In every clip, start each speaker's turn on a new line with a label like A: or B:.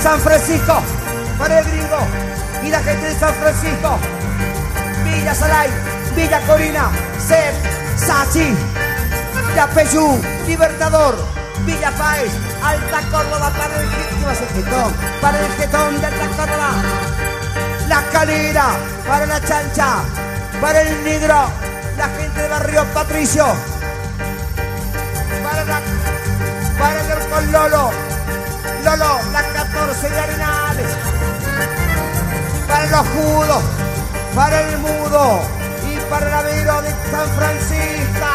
A: San Francisco, para el gringo y la gente de San Francisco, Villa Salay, Villa Corina, Cep, Sachi, Yapeyú, Libertador, Villa Páez, Alta Córdoba, para el Getón, para el Getón de Alta Córdoba, La Calera, para la Chancha, para el Negro, la gente de Barrio Patricio, para el con Lolo, la 14 de Arenales, para los Judos, para el Mudo y para el Avero de San Francisco,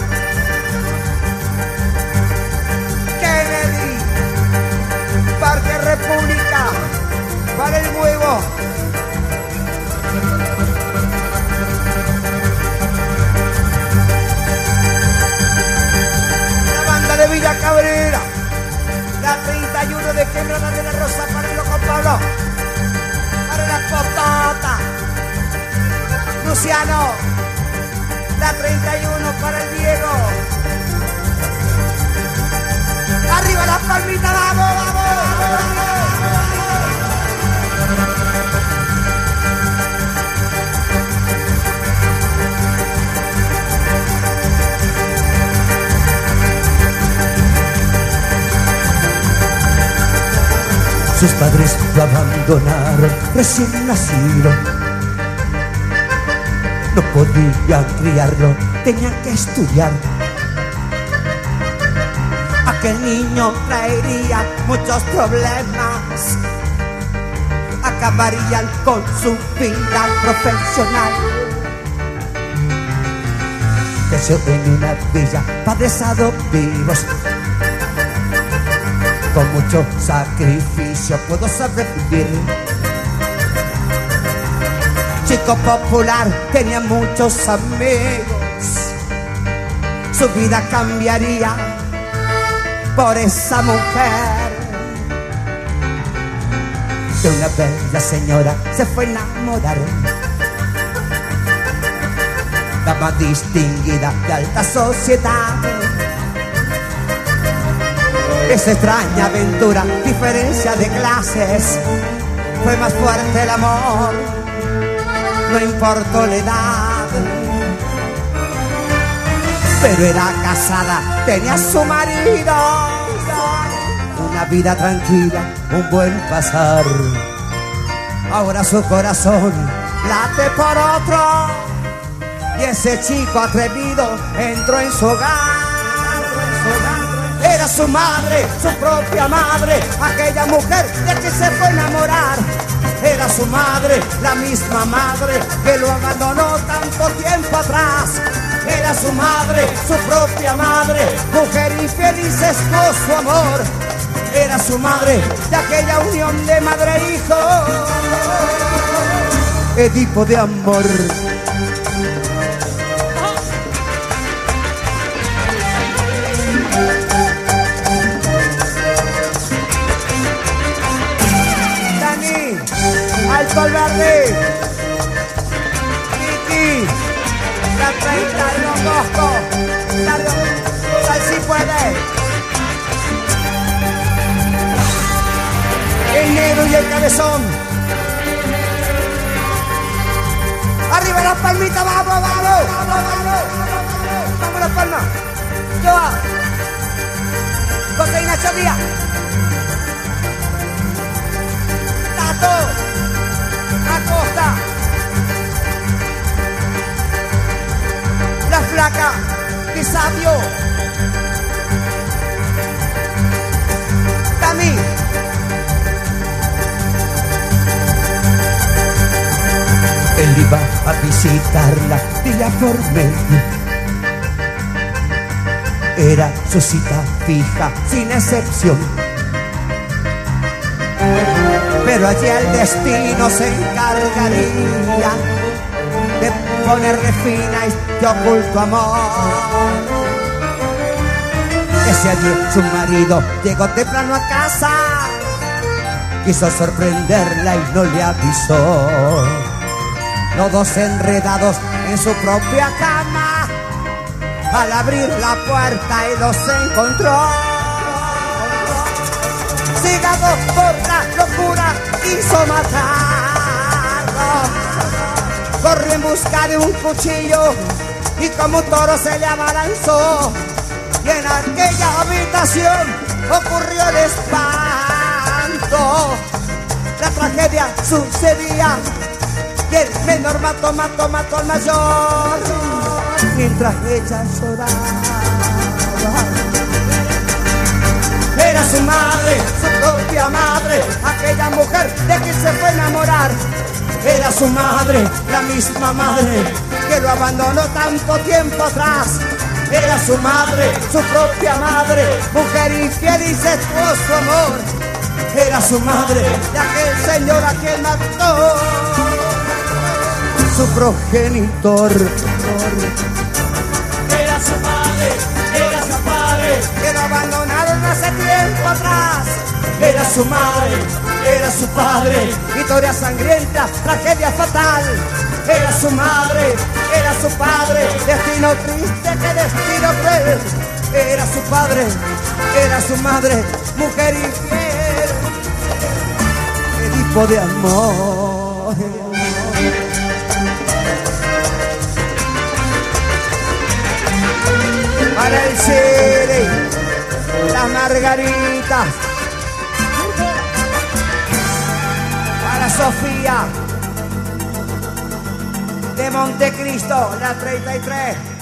A: Kennedy, Parque República, para el Nuevo, la banda de Villa Cabrera, la 31 de Quebrada de la Rosa, para el Loco Pablo, para la Potota, Luciano, la 31 para el Diego. Arriba las palmitas, vamos, vamos, vamos.
B: Sus padres lo abandonaron recién nacido. No podía criarlo, tenía que estudiar. Aquel niño traería muchos problemas, acabarían con su vida profesional. Creció en una villa, padres adoptivos. Con mucho sacrificio pudo sobrevivir. Chico popular, tenía muchos amigos. Su vida cambiaría por esa mujer. De una bella señora se fue a enamorar. Dama distinguida de alta sociedad. Esa extraña aventura, diferencia de clases, fue más fuerte el amor, no importó la edad. Pero era casada, tenía a su marido, una vida tranquila, un buen pasar. Ahora su corazón late por otro, y ese chico atrevido entró en su hogar. Era su madre, su propia madre, aquella mujer de que se fue a enamorar. Era su madre, la misma madre que lo abandonó tanto tiempo atrás. Era su madre, su propia madre, mujer infeliz por su amor. Era su madre de aquella unión de madre e hijo, Edipo de amor.
A: Alto el Verde, Kiki, la 31 Cosco, Sal si puede, el Negro y el Cabezón. Arriba las palmitas, vamos, vamos, vamos, vamos, vamos las palmas. Joa, Cocaína Chavía, Tato, Acosta, la Flaca, que sabio, Tami,
B: Él iba a visitarla día por medio. Era su cita fija, sin excepción. Pero allí el destino se encargaría de ponerle fin a este oculto amor. Ese día su marido llegó temprano a casa, quiso sorprenderla y no le avisó. Los dos enredados en su propia cama, al abrir la puerta y los encontró.
A: cegado por la locura, quiso matarlo. Corrió en busca de un cuchillo y como un toro se le abalanzó. Y en aquella habitación ocurrió el espanto. La tragedia sucedía y el menor mató al mayor, mientras ella lloraba. Era su madre, su propia madre, aquella mujer de quien se fue a enamorar. Era su madre, la misma madre que lo abandonó tanto tiempo atrás. Era su madre, su propia madre, mujer infiel y incestuoso amor. Era su madre, de aquel señor a quien mató su progenitor.
B: Era su madre, era su padre,
A: Que lo abandonaron hace tiempo atrás.
B: era su madre, era su padre,
A: Historia sangrienta, tragedia fatal. Era su madre, era su padre, destino triste, que destino cruel. Era su padre, era su madre, mujer infiel. Qué tipo de amor. Para el Cire, las margaritas. Para Sofía de Montecristo, la 33.